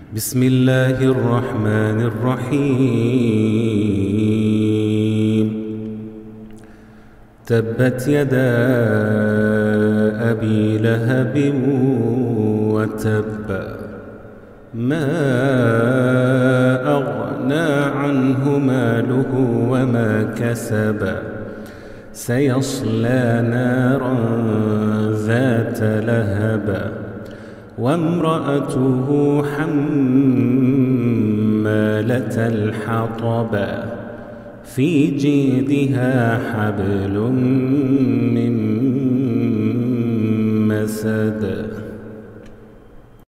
بسم الله الرحمن الرحيم. تبت يدا أبي لهب وتب، ما أغنى عنه ماله وما كسب، سيصلى نارا ذات لهب، وامرأته حمالة الحطب، في جيدها حبل من مسد.